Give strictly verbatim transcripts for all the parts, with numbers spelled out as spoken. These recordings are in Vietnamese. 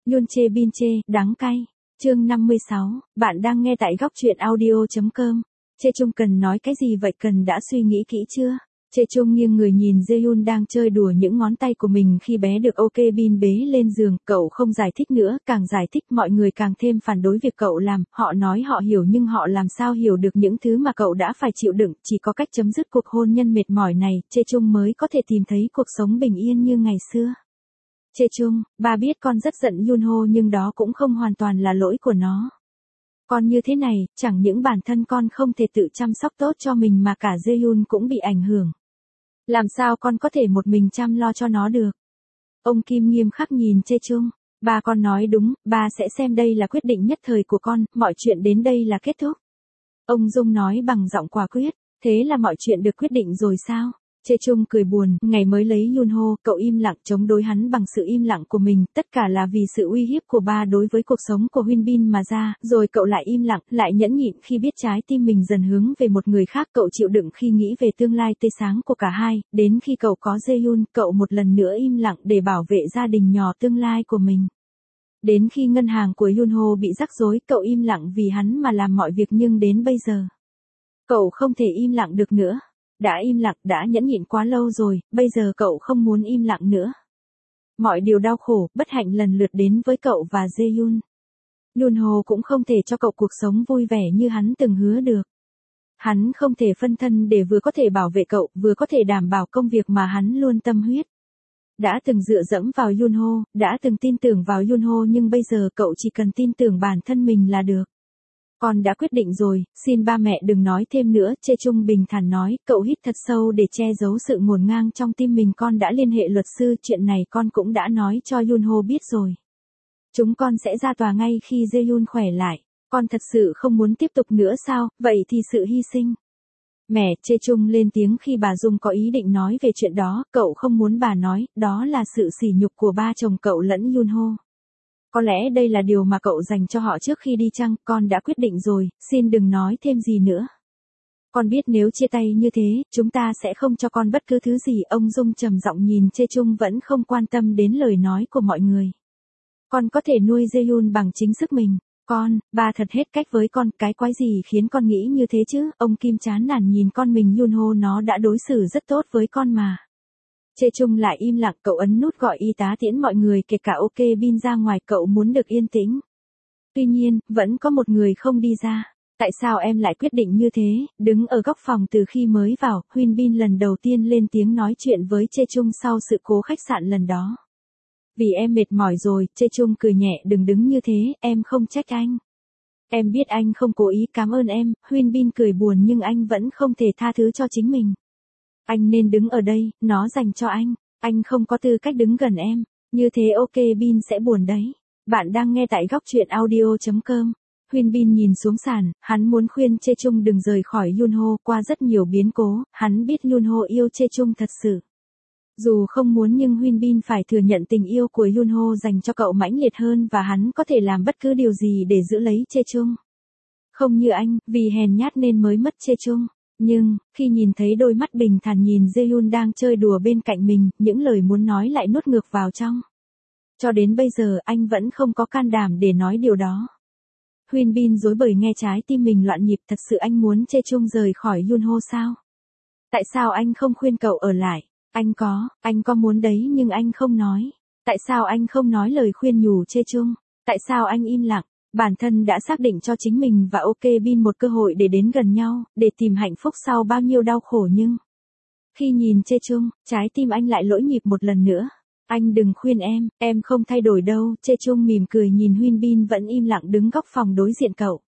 Yoon chê bin chê, đắng cay. Chương năm mươi sáu, bạn đang nghe tại góc truyện audio chấm com. Chê Chung cần nói cái gì vậy, cần đã suy nghĩ kỹ chưa? Chê Chung nghiêng người nhìn Jaehyun đang chơi đùa những ngón tay của mình khi bé được Ok Bin bế lên giường, cậu không giải thích nữa, càng giải thích mọi người càng thêm phản đối việc cậu làm, họ nói họ hiểu nhưng họ làm sao hiểu được những thứ mà cậu đã phải chịu đựng, chỉ có cách chấm dứt cuộc hôn nhân mệt mỏi này, Chê Chung mới có thể tìm thấy cuộc sống bình yên như ngày xưa. Chê Chung, ba biết con rất giận Yunho nhưng đó cũng không hoàn toàn là lỗi của nó. Con như thế này, chẳng những bản thân con không thể tự chăm sóc tốt cho mình mà cả Jaehyun cũng bị ảnh hưởng. Làm sao con có thể một mình chăm lo cho nó được? Ông Kim nghiêm khắc nhìn Chê Chung. Ba con nói đúng, ba sẽ xem đây là quyết định nhất thời của con, mọi chuyện đến đây là kết thúc. Ông Dung nói bằng giọng quả quyết, thế là mọi chuyện được quyết định rồi sao? Chê Chung cười buồn, ngày mới lấy Yunho, cậu im lặng chống đối hắn bằng sự im lặng của mình, tất cả là vì sự uy hiếp của ba đối với cuộc sống của Hyun Bin mà ra, rồi cậu lại im lặng, lại nhẫn nhịn khi biết trái tim mình dần hướng về một người khác, cậu chịu đựng khi nghĩ về tương lai tươi sáng của cả hai, đến khi cậu có Jaehyun, cậu một lần nữa im lặng để bảo vệ gia đình nhỏ tương lai của mình. Đến khi ngân hàng của Yunho bị rắc rối, cậu im lặng vì hắn mà làm mọi việc nhưng đến bây giờ, cậu không thể im lặng được nữa. Đã im lặng, đã nhẫn nhịn quá lâu rồi, bây giờ cậu không muốn im lặng nữa. Mọi điều đau khổ, bất hạnh lần lượt đến với cậu và Jaehyun. Yunho cũng không thể cho cậu cuộc sống vui vẻ như hắn từng hứa được. Hắn không thể phân thân để vừa có thể bảo vệ cậu, vừa có thể đảm bảo công việc mà hắn luôn tâm huyết. Đã từng dựa dẫm vào Yunho, đã từng tin tưởng vào Yunho nhưng bây giờ cậu chỉ cần tin tưởng bản thân mình là được. Con đã quyết định rồi, xin ba mẹ đừng nói thêm nữa, Chê Chung bình thản nói, cậu hít thật sâu để che giấu sự ngổn ngang trong tim mình, con đã liên hệ luật sư, chuyện này con cũng đã nói cho Yunho biết rồi. Chúng con sẽ ra tòa ngay khi Jaehyun khỏe lại, con thật sự không muốn tiếp tục nữa sao, vậy thì sự hy sinh. Mẹ, Chê Chung lên tiếng khi bà Dung có ý định nói về chuyện đó, cậu không muốn bà nói, đó là sự sỉ nhục của ba chồng cậu lẫn Yunho. Có lẽ đây là điều mà cậu dành cho họ trước khi đi chăng, con đã quyết định rồi, xin đừng nói thêm gì nữa. Con biết nếu chia tay như thế, chúng ta sẽ không cho con bất cứ thứ gì, ông Dung trầm giọng nhìn Chê Chung vẫn không quan tâm đến lời nói của mọi người. Con có thể nuôi Jaehyun bằng chính sức mình, con, ba thật hết cách với con, cái quái gì khiến con nghĩ như thế chứ, ông Kim chán nản nhìn con mình Yunho, nó đã đối xử rất tốt với con mà. Chê Chung lại im lặng, cậu ấn nút gọi y tá tiễn mọi người kể cả Ok Bin ra ngoài, cậu muốn được yên tĩnh. Tuy nhiên, vẫn có một người không đi ra. Tại sao em lại quyết định như thế? Đứng ở góc phòng từ khi mới vào, Hyun Bin lần đầu tiên lên tiếng nói chuyện với Chê Chung sau sự cố khách sạn lần đó. Vì em mệt mỏi rồi, Chê Chung cười nhẹ, đừng đứng như thế, em không trách anh. Em biết anh không cố ý, cảm ơn em, Hyun Bin cười buồn nhưng anh vẫn không thể tha thứ cho chính mình. Anh nên đứng ở đây, nó dành cho anh, anh không có tư cách đứng gần em, như thế Ok Bin sẽ buồn đấy. Bạn đang nghe tại góc truyện audio chấm com. Hyun Bin nhìn xuống sàn, hắn muốn khuyên Chê Chung đừng rời khỏi Yunho, qua rất nhiều biến cố, hắn biết Yunho yêu Chê Chung thật sự. Dù không muốn nhưng Hyun Bin phải thừa nhận tình yêu của Yunho dành cho cậu mãnh liệt hơn và hắn có thể làm bất cứ điều gì để giữ lấy Chê Chung. Không như anh, vì hèn nhát nên mới mất Chê Chung. Nhưng, khi nhìn thấy đôi mắt bình thản nhìn Jaehyun đang chơi đùa bên cạnh mình, những lời muốn nói lại nuốt ngược vào trong. Cho đến bây giờ anh vẫn không có can đảm để nói điều đó. Hyun Bin rối bời nghe trái tim mình loạn nhịp, thật sự anh muốn Chê Chung rời khỏi Yunho sao? Tại sao anh không khuyên cậu ở lại? Anh có, anh có muốn đấy nhưng anh không nói. Tại sao anh không nói lời khuyên nhủ Chê Chung? Tại sao anh im lặng? Bản thân đã xác định cho chính mình và Ok Bin một cơ hội để đến gần nhau, để tìm hạnh phúc sau bao nhiêu đau khổ nhưng... Khi nhìn Chê Chung, trái tim anh lại lỗi nhịp một lần nữa. Anh đừng khuyên em, em không thay đổi đâu, Chê Chung mỉm cười nhìn Hyun Bin vẫn im lặng đứng góc phòng đối diện cậu.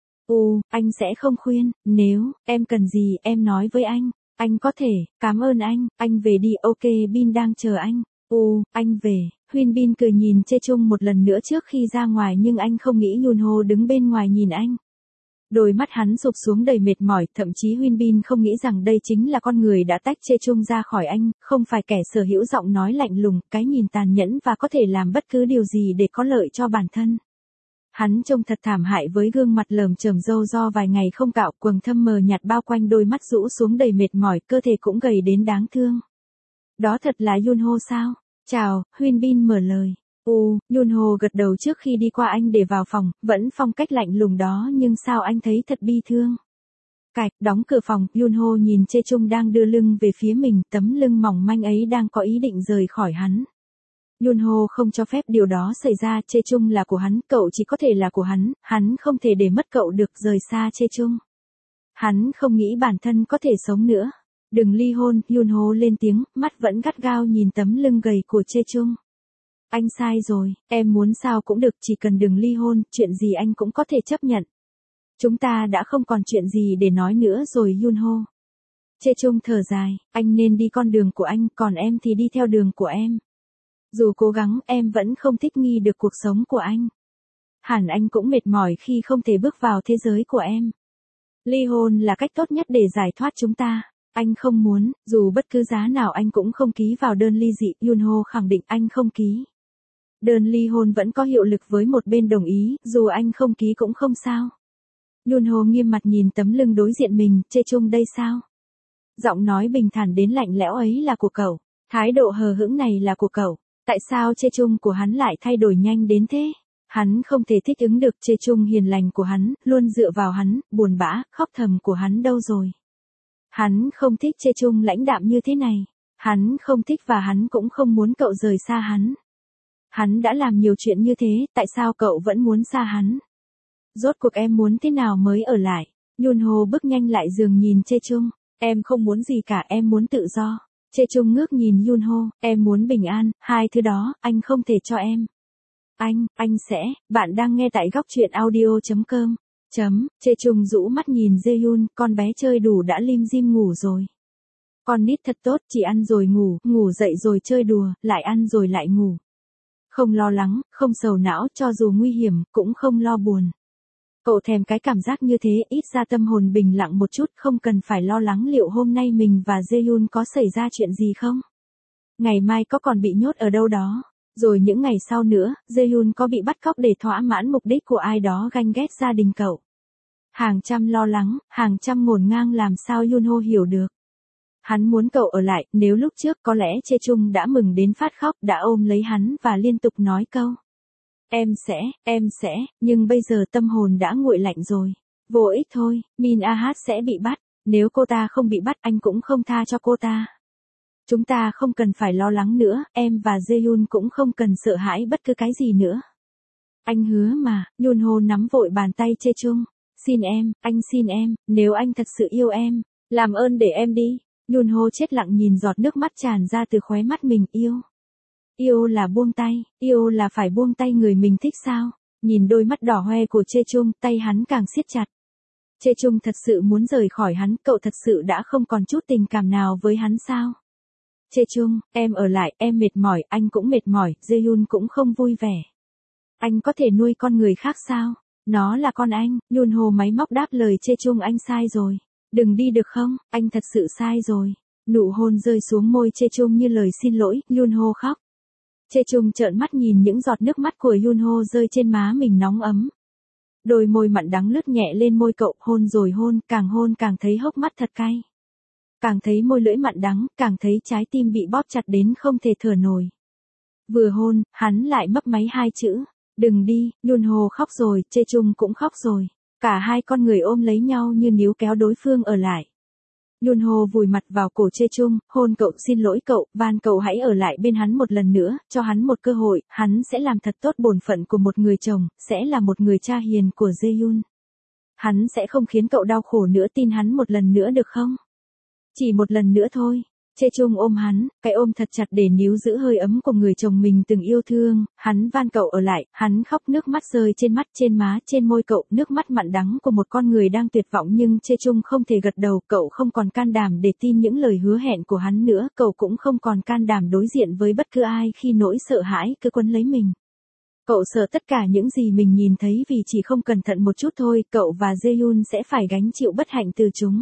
Ồ, anh sẽ không khuyên, nếu, em cần gì em nói với anh, anh có thể, cảm ơn anh, anh về đi, Ok Bin đang chờ anh. Ồ, anh về. Hyun Bin cười nhìn Chê Chung một lần nữa trước khi ra ngoài nhưng anh không nghĩ Yunho đứng bên ngoài nhìn anh. Đôi mắt hắn sụp xuống đầy mệt mỏi, thậm chí Hyun Bin không nghĩ rằng đây chính là con người đã tách Chê Chung ra khỏi anh, không phải kẻ sở hữu giọng nói lạnh lùng, cái nhìn tàn nhẫn và có thể làm bất cứ điều gì để có lợi cho bản thân. Hắn trông thật thảm hại với gương mặt lởm chởm râu do vài ngày không cạo, quầng thâm mờ nhạt bao quanh đôi mắt rũ xuống đầy mệt mỏi, cơ thể cũng gầy đến đáng thương. Đó thật là Yunho sao? Chào, Hyun Bin mở lời. U, Yunho gật đầu trước khi đi qua anh để vào phòng, vẫn phong cách lạnh lùng đó nhưng sao anh thấy thật bi thương. Cạch, đóng cửa phòng, Yunho nhìn Chê Chung đang đưa lưng về phía mình, tấm lưng mỏng manh ấy đang có ý định rời khỏi hắn. Yunho không cho phép điều đó xảy ra, Chê Chung là của hắn, cậu chỉ có thể là của hắn, hắn không thể để mất cậu được, rời xa Chê Chung. Hắn không nghĩ bản thân có thể sống nữa. Đừng ly hôn, Yunho lên tiếng, mắt vẫn gắt gao nhìn tấm lưng gầy của Chê Chung. Anh sai rồi, em muốn sao cũng được, chỉ cần đừng ly hôn, chuyện gì anh cũng có thể chấp nhận. Chúng ta đã không còn chuyện gì để nói nữa rồi Yunho. Chê Chung thở dài, anh nên đi con đường của anh, còn em thì đi theo đường của em. Dù cố gắng, em vẫn không thích nghi được cuộc sống của anh. Hẳn anh cũng mệt mỏi khi không thể bước vào thế giới của em. Ly hôn là cách tốt nhất để giải thoát chúng ta. Anh không muốn, dù bất cứ giá nào anh cũng không ký vào đơn ly dị, Yunho khẳng định anh không ký. Đơn ly hôn vẫn có hiệu lực với một bên đồng ý, dù anh không ký cũng không sao. Yunho nghiêm mặt nhìn tấm lưng đối diện mình, Chê Chung đây sao? Giọng nói bình thản đến lạnh lẽo ấy là của cậu, thái độ hờ hững này là của cậu, tại sao Chê Chung của hắn lại thay đổi nhanh đến thế? Hắn không thể thích ứng được Chê Chung hiền lành của hắn, luôn dựa vào hắn, buồn bã, khóc thầm của hắn đâu rồi? Hắn không thích Chê Chung lãnh đạm như thế này, hắn không thích và hắn cũng không muốn cậu rời xa hắn. Hắn đã làm nhiều chuyện như thế, tại sao cậu vẫn muốn xa hắn? Rốt cuộc em muốn thế nào mới ở lại? Yunho bước nhanh lại giường nhìn Chê Chung. Em không muốn gì cả, em muốn tự do. Chê Chung ngước nhìn Yunho, em muốn bình an, hai thứ đó, anh không thể cho em. Anh, anh sẽ, bạn đang nghe tại góc truyện audio chấm com. Chấm, Chê Chung rũ mắt nhìn Jaehyun, con bé chơi đủ đã lim dim ngủ rồi. Con nít thật tốt, chỉ ăn rồi ngủ, ngủ dậy rồi chơi đùa, lại ăn rồi lại ngủ. Không lo lắng, không sầu não, cho dù nguy hiểm, cũng không lo buồn. Cậu thèm cái cảm giác như thế, ít ra tâm hồn bình lặng một chút, không cần phải lo lắng liệu hôm nay mình và Jaehyun có xảy ra chuyện gì không. Ngày mai có còn bị nhốt ở đâu đó. Rồi những ngày sau nữa, Jaehyun có bị bắt cóc để thỏa mãn mục đích của ai đó ganh ghét gia đình cậu. Hàng trăm lo lắng, hàng trăm ngổn ngang làm sao Yunho hiểu được. Hắn muốn cậu ở lại, nếu lúc trước có lẽ Chê Chung đã mừng đến phát khóc, đã ôm lấy hắn và liên tục nói câu. Em sẽ, em sẽ, nhưng bây giờ tâm hồn đã nguội lạnh rồi. Vô ích thôi, Min Ah sẽ bị bắt, nếu cô ta không bị bắt anh cũng không tha cho cô ta. Chúng ta không cần phải lo lắng nữa, em và Jaehyun cũng không cần sợ hãi bất cứ cái gì nữa. Anh hứa mà, Yunho nắm vội bàn tay Chê Chung. Xin em, anh xin em, nếu anh thật sự yêu em, làm ơn để em đi. Yunho chết lặng nhìn giọt nước mắt tràn ra từ khóe mắt mình, yêu. Yêu là buông tay, yêu là phải buông tay người mình thích sao? Nhìn đôi mắt đỏ hoe của Chê Chung, tay hắn càng siết chặt. Chê Chung thật sự muốn rời khỏi hắn, cậu thật sự đã không còn chút tình cảm nào với hắn sao? Chê Chung, em ở lại, em mệt mỏi, anh cũng mệt mỏi, Jaehyun cũng không vui vẻ. Anh có thể nuôi con người khác sao? Nó là con anh, Yunho máy móc đáp lời Chê Chung, anh sai rồi. Đừng đi được không, anh thật sự sai rồi. Nụ hôn rơi xuống môi Chê Chung như lời xin lỗi, Yunho khóc. Chê Chung trợn mắt nhìn những giọt nước mắt của Yunho rơi trên má mình nóng ấm. Đôi môi mặn đắng lướt nhẹ lên môi cậu, hôn rồi hôn, càng hôn càng thấy hốc mắt thật cay. Càng thấy môi lưỡi mặn đắng, càng thấy trái tim bị bóp chặt đến không thể thở nổi. Vừa hôn, hắn lại mấp máy hai chữ. Đừng đi, Yunho khóc rồi, Chê Chung cũng khóc rồi. Cả hai con người ôm lấy nhau như níu kéo đối phương ở lại. Yunho vùi mặt vào cổ Chê Chung, hôn cậu, xin lỗi cậu, van cậu hãy ở lại bên hắn một lần nữa, cho hắn một cơ hội, hắn sẽ làm thật tốt bổn phận của một người chồng, sẽ là một người cha hiền của Jaehyun. Hắn sẽ không khiến cậu đau khổ nữa, tin hắn một lần nữa được không? Chỉ một lần nữa thôi. Chê Chung ôm hắn, cái ôm thật chặt để níu giữ hơi ấm của người chồng mình từng yêu thương, hắn van cậu ở lại, hắn khóc nước mắt rơi trên mắt, trên má, trên môi cậu, nước mắt mặn đắng của một con người đang tuyệt vọng nhưng Chê Chung không thể gật đầu, cậu không còn can đảm để tin những lời hứa hẹn của hắn nữa, cậu cũng không còn can đảm đối diện với bất cứ ai khi nỗi sợ hãi cứ quấn lấy mình. Cậu sợ tất cả những gì mình nhìn thấy vì chỉ không cẩn thận một chút thôi, cậu và Jaehyun sẽ phải gánh chịu bất hạnh từ chúng.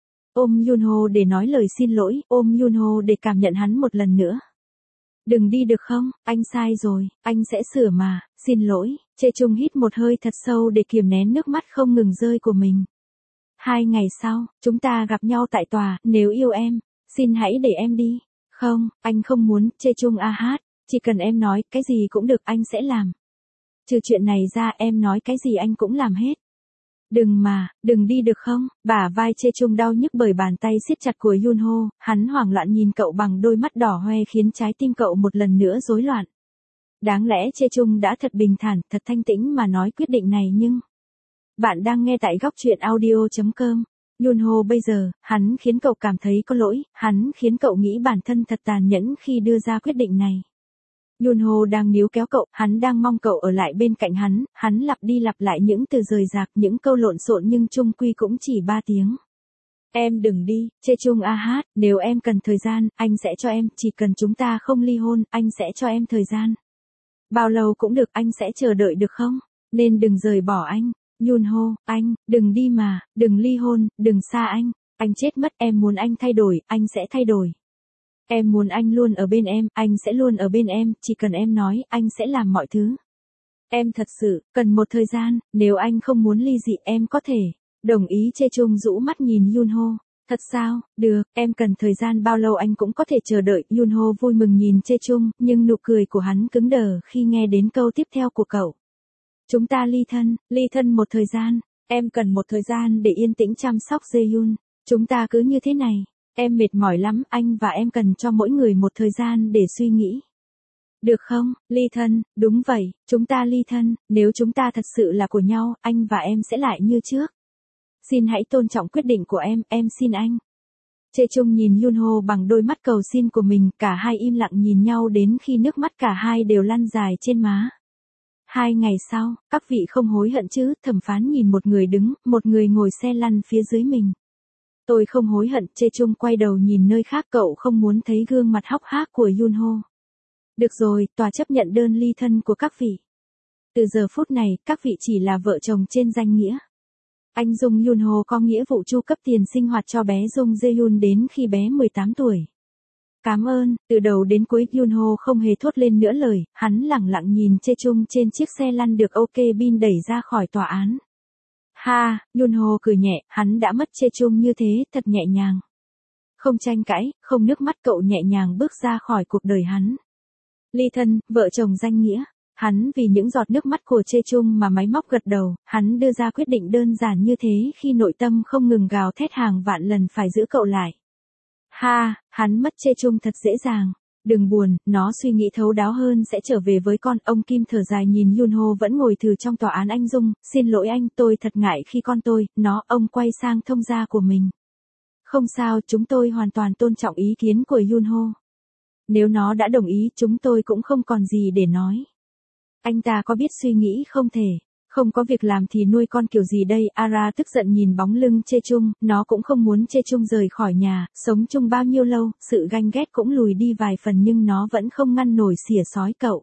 Ôm Yunho để nói lời xin lỗi, ôm Yunho để cảm nhận hắn một lần nữa. Đừng đi được không, anh sai rồi, anh sẽ sửa mà, xin lỗi. Chê Chung hít một hơi thật sâu để kiềm nén nước mắt không ngừng rơi của mình. Hai ngày sau, chúng ta gặp nhau tại tòa, nếu yêu em, xin hãy để em đi. Không, anh không muốn, Chê Chung ah. Chỉ cần em nói, cái gì cũng được anh sẽ làm. Trừ chuyện này ra em nói cái gì anh cũng làm hết. Đừng mà, đừng đi được không? Bả vai Chê Chung đau nhức bởi bàn tay siết chặt của Yunho, hắn hoảng loạn nhìn cậu bằng đôi mắt đỏ hoe khiến trái tim cậu một lần nữa rối loạn. Đáng lẽ Chê Chung đã thật bình thản, thật thanh tĩnh mà nói quyết định này nhưng... Bạn đang nghe tại góc truyện audio chấm com. Yunho bây giờ, hắn khiến cậu cảm thấy có lỗi, hắn khiến cậu nghĩ bản thân thật tàn nhẫn khi đưa ra quyết định này. Yunho đang níu kéo cậu, hắn đang mong cậu ở lại bên cạnh hắn, hắn lặp đi lặp lại những từ rời rạc, những câu lộn xộn nhưng chung quy cũng chỉ ba tiếng. Em đừng đi, Chê Chung a hát, nếu em cần thời gian, anh sẽ cho em, chỉ cần chúng ta không ly hôn, anh sẽ cho em thời gian. Bao lâu cũng được, anh sẽ chờ đợi được không? Nên đừng rời bỏ anh. Yunho, anh, đừng đi mà, đừng ly hôn, đừng xa anh. Anh chết mất, em muốn anh thay đổi, anh sẽ thay đổi. Em muốn anh luôn ở bên em, anh sẽ luôn ở bên em, chỉ cần em nói, anh sẽ làm mọi thứ. Em thật sự, cần một thời gian, nếu anh không muốn ly dị em có thể. Đồng ý. Chê Chung rũ mắt nhìn Yunho. Thật sao, được, em cần thời gian bao lâu anh cũng có thể chờ đợi. Yunho vui mừng nhìn Chê Chung, nhưng nụ cười của hắn cứng đờ khi nghe đến câu tiếp theo của cậu. Chúng ta ly thân, ly thân một thời gian, em cần một thời gian để yên tĩnh chăm sóc Jaehyun. Chúng ta cứ như thế này, em mệt mỏi lắm, anh và em cần cho mỗi người một thời gian để suy nghĩ. Được không, ly thân, đúng vậy, chúng ta ly thân, nếu chúng ta thật sự là của nhau, anh và em sẽ lại như trước. Xin hãy tôn trọng quyết định của em, em xin anh. Chê Chung nhìn Yunho bằng đôi mắt cầu xin của mình, cả hai im lặng nhìn nhau đến khi nước mắt cả hai đều lăn dài trên má. Hai ngày sau, các vị không hối hận chứ? Thẩm phán nhìn một người đứng, một người ngồi xe lăn phía dưới mình. Tôi không hối hận. Chê Chung quay đầu nhìn nơi khác, cậu không muốn thấy gương mặt hốc hác của Yunho. Được rồi, tòa chấp nhận đơn ly thân của các vị. Từ giờ phút này, các vị chỉ là vợ chồng trên danh nghĩa. Anh Dung Yunho có nghĩa vụ chu cấp tiền sinh hoạt cho bé Dung Jaehyun đến khi bé mười tám tuổi. Cảm ơn. Từ đầu đến cuối Yunho không hề thốt lên nữa lời, hắn lẳng lặng nhìn Chê Chung trên chiếc xe lăn được Ok Bin đẩy ra khỏi tòa án. Ha, Yunho cười nhẹ, hắn đã mất Chê Chung như thế, thật nhẹ nhàng. Không tranh cãi, không nước mắt, cậu nhẹ nhàng bước ra khỏi cuộc đời hắn. Ly thân, vợ chồng danh nghĩa. Hắn vì những giọt nước mắt của Chê Chung mà máy móc gật đầu, hắn đưa ra quyết định đơn giản như thế khi nội tâm không ngừng gào thét hàng vạn lần phải giữ cậu lại. Ha, hắn mất Chê Chung thật dễ dàng. Đừng buồn, nó suy nghĩ thấu đáo hơn sẽ trở về với con. Ông Kim thở dài nhìn Yunho vẫn ngồi thừ trong tòa án. Anh Dung, xin lỗi anh, tôi thật ngại khi con tôi, nó, ông quay sang thông gia của mình. Không sao, chúng tôi hoàn toàn tôn trọng ý kiến của Yunho. Nếu nó đã đồng ý, chúng tôi cũng không còn gì để nói. Anh ta có biết suy nghĩ không thể. Không có việc làm thì nuôi con kiểu gì đây? Ara tức giận nhìn bóng lưng Chê Chung, nó cũng không muốn Chê Chung rời khỏi nhà, sống chung bao nhiêu lâu, sự ganh ghét cũng lùi đi vài phần nhưng nó vẫn không ngăn nổi xỉa sói cậu.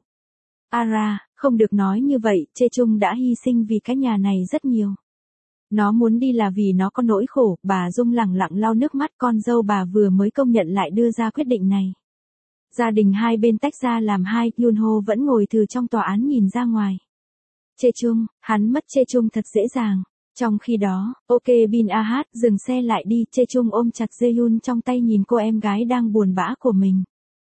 Ara, không được nói như vậy, Chê Chung đã hy sinh vì cái nhà này rất nhiều. Nó muốn đi là vì nó có nỗi khổ. Bà Dung lẳng lặng lau nước mắt, con dâu bà vừa mới công nhận lại đưa ra quyết định này. Gia đình hai bên tách ra làm hai, Yunho vẫn ngồi thừ trong tòa án nhìn ra ngoài. Chê Chung, hắn mất Chê Chung thật dễ dàng. Trong khi đó, Ok Bin a hát dừng xe lại đi, Chê Chung ôm chặt Jaehyun trong tay nhìn cô em gái đang buồn bã của mình.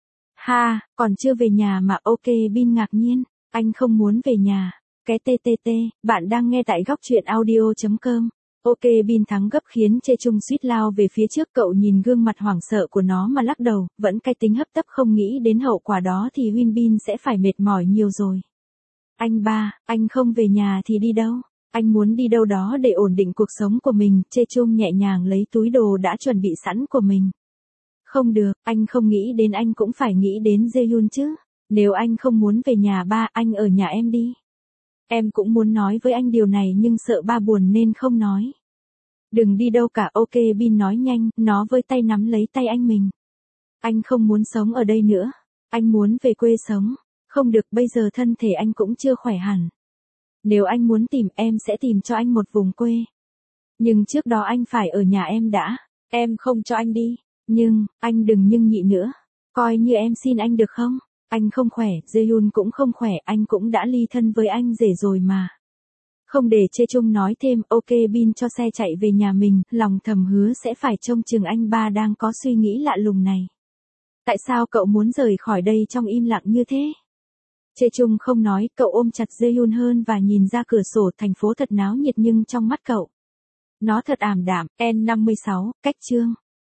Ha, còn chưa về nhà mà? Ok Bin ngạc nhiên, anh không muốn về nhà. Cái tê tê tê, bạn đang nghe tại góc truyện audio chấm com. Ok Bin thắng gấp khiến Chê Chung suýt lao về phía trước, cậu nhìn gương mặt hoảng sợ của nó mà lắc đầu, vẫn cái tính hấp tấp không nghĩ đến hậu quả đó thì Huyên Bin sẽ phải mệt mỏi nhiều rồi. Anh ba, anh không về nhà thì đi đâu? Anh muốn đi đâu đó để ổn định cuộc sống của mình. Chê Chung nhẹ nhàng lấy túi đồ đã chuẩn bị sẵn của mình. Không được, anh không nghĩ đến anh cũng phải nghĩ đến Jaehyun chứ. Nếu anh không muốn về nhà ba, anh ở nhà em đi. Em cũng muốn nói với anh điều này nhưng sợ ba buồn nên không nói. Đừng đi đâu cả. Ok Bin nói nhanh, nó với tay nắm lấy tay anh mình. Anh không muốn sống ở đây nữa. Anh muốn về quê sống. Không được, bây giờ thân thể anh cũng chưa khỏe hẳn. Nếu anh muốn tìm, em sẽ tìm cho anh một vùng quê. Nhưng trước đó anh phải ở nhà em đã. Em không cho anh đi. Nhưng, anh đừng nhưng nhị nữa. Coi như em xin anh được không? Anh không khỏe, Jaehyun cũng không khỏe, anh cũng đã ly thân với anh rể rồi mà. Không để Chê Chung nói thêm, Ok Bin cho xe chạy về nhà mình, lòng thầm hứa sẽ phải trông chừng anh ba đang có suy nghĩ lạ lùng này. Tại sao cậu muốn rời khỏi đây trong im lặng như thế? Chê Chung không nói, cậu ôm chặt Jaehyun hơn và nhìn ra cửa sổ. Thành phố thật náo nhiệt nhưng trong mắt cậu, nó thật ảm đạm. N năm mươi sáu, cách chương.